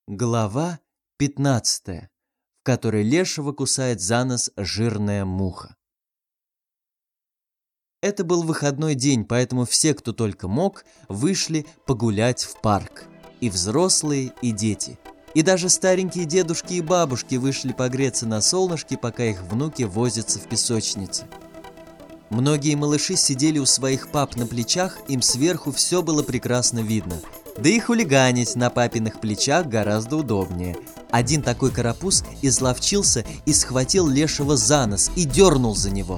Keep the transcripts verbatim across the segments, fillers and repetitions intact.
Глава пятнадцатая, в которой Лешего кусает за нос жирная муха. Это был выходной день, поэтому все, кто только мог, вышли погулять в парк. И взрослые, и дети. И даже старенькие дедушки и бабушки вышли погреться на солнышке, пока их внуки возятся в песочнице. Многие малыши сидели у своих пап на плечах, им сверху все было прекрасно видно. Да и хулиганить на папиных плечах гораздо удобнее. Один такой карапуз изловчился и схватил Лешего за нос и дернул за него.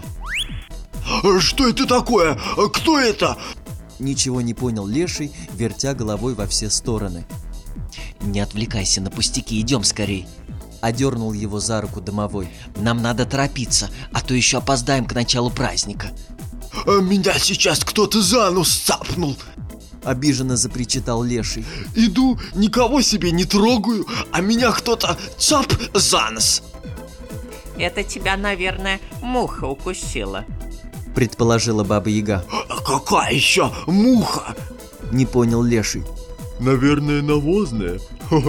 «Что это такое? Кто это?» Ничего не понял Леший, вертя головой во все стороны. «Не отвлекайся на пустяки, идем скорей!» Одернул его за руку домовой. «Нам надо торопиться, а то еще опоздаем к началу праздника!» «Меня сейчас кто-то за нос цапнул!» Обиженно запричитал Леший. «Иду, никого себе не трогаю, а меня кто-то цап за нос!» «Это тебя, наверное, муха укусила», — предположила Баба-Яга. «Какая еще муха?» — не понял Леший. «Наверное, навозная»,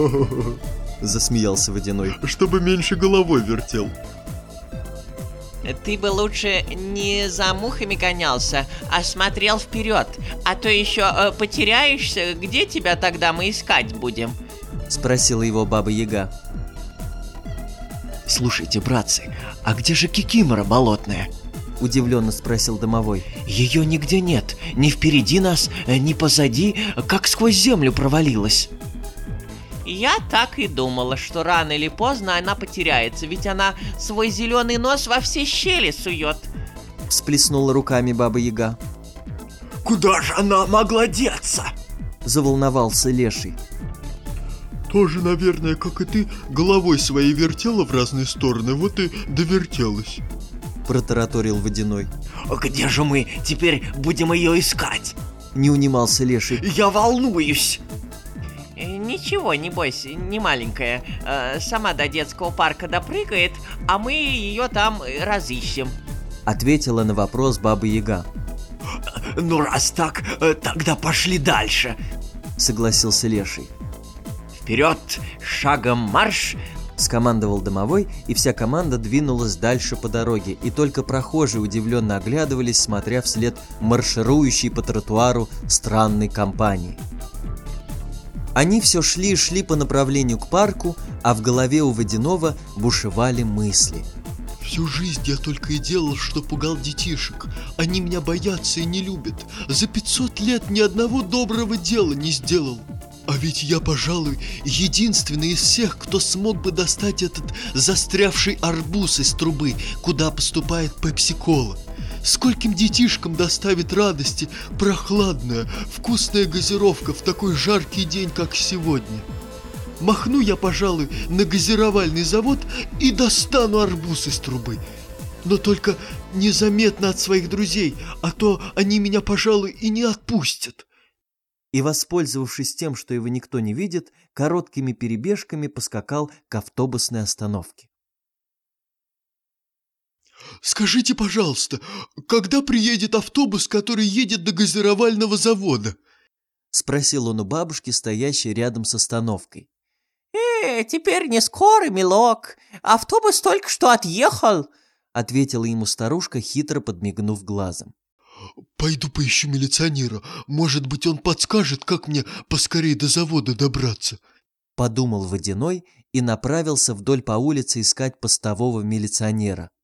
— засмеялся Водяной. «Чтобы меньше головой вертел». «Ты бы лучше не за мухами гонялся, а смотрел вперед, а то еще э, потеряешься, где тебя тогда мы искать будем?» — спросила его Баба-Яга. «Слушайте, братцы, а где же Кикимора болотная?» — удивленно спросил домовой. «Ее нигде нет, ни впереди нас, ни позади, как сквозь землю провалилась». «Я так и думала, что рано или поздно она потеряется, ведь она свой зеленый нос во все щели сует», — всплеснула руками Баба-Яга. «Куда же она могла деться?» — заволновался Леший. «Тоже, наверное, как и ты, головой своей вертела в разные стороны, вот и довертелась», — протараторил Водяной. «Где же мы теперь будем ее искать?» — не унимался Леший. «Я волнуюсь!» «Ничего, не бойся, не маленькая. Э, сама до детского парка допрыгает, а мы ее там разыщем», — ответила на вопрос Баба-Яга. «Ну, раз так, тогда пошли дальше», — согласился Леший. «Вперед, шагом марш!» — скомандовал домовой, и вся команда двинулась дальше по дороге, и только прохожие удивленно оглядывались, смотря вслед марширующей по тротуару странной компании. Они все шли и шли по направлению к парку, а в голове у Водяного бушевали мысли. «Всю жизнь я только и делал, что пугал детишек. Они меня боятся и не любят. За пятьсот лет ни одного доброго дела не сделал. А ведь я, пожалуй, единственный из всех, кто смог бы достать этот застрявший арбуз из трубы, куда поступает пепси-кола. Скольким детишкам доставит радости прохладная, вкусная газировка в такой жаркий день, как сегодня. Махну я, пожалуй, на газировальный завод и достану арбуз из трубы. Но только незаметно от своих друзей, а то они меня, пожалуй, и не отпустят». И, воспользовавшись тем, что его никто не видит, короткими перебежками поскакал к автобусной остановке. «Скажите, пожалуйста, когда приедет автобус, который едет до газировального завода?» — спросил он у бабушки, стоящей рядом с остановкой. «Э, теперь не скоро, милок. Автобус только что отъехал», — ответила ему старушка, хитро подмигнув глазом. «Пойду поищу милиционера. Может быть, он подскажет, как мне поскорее до завода добраться», — подумал Водяной и направился вдоль по улице искать постового милиционера.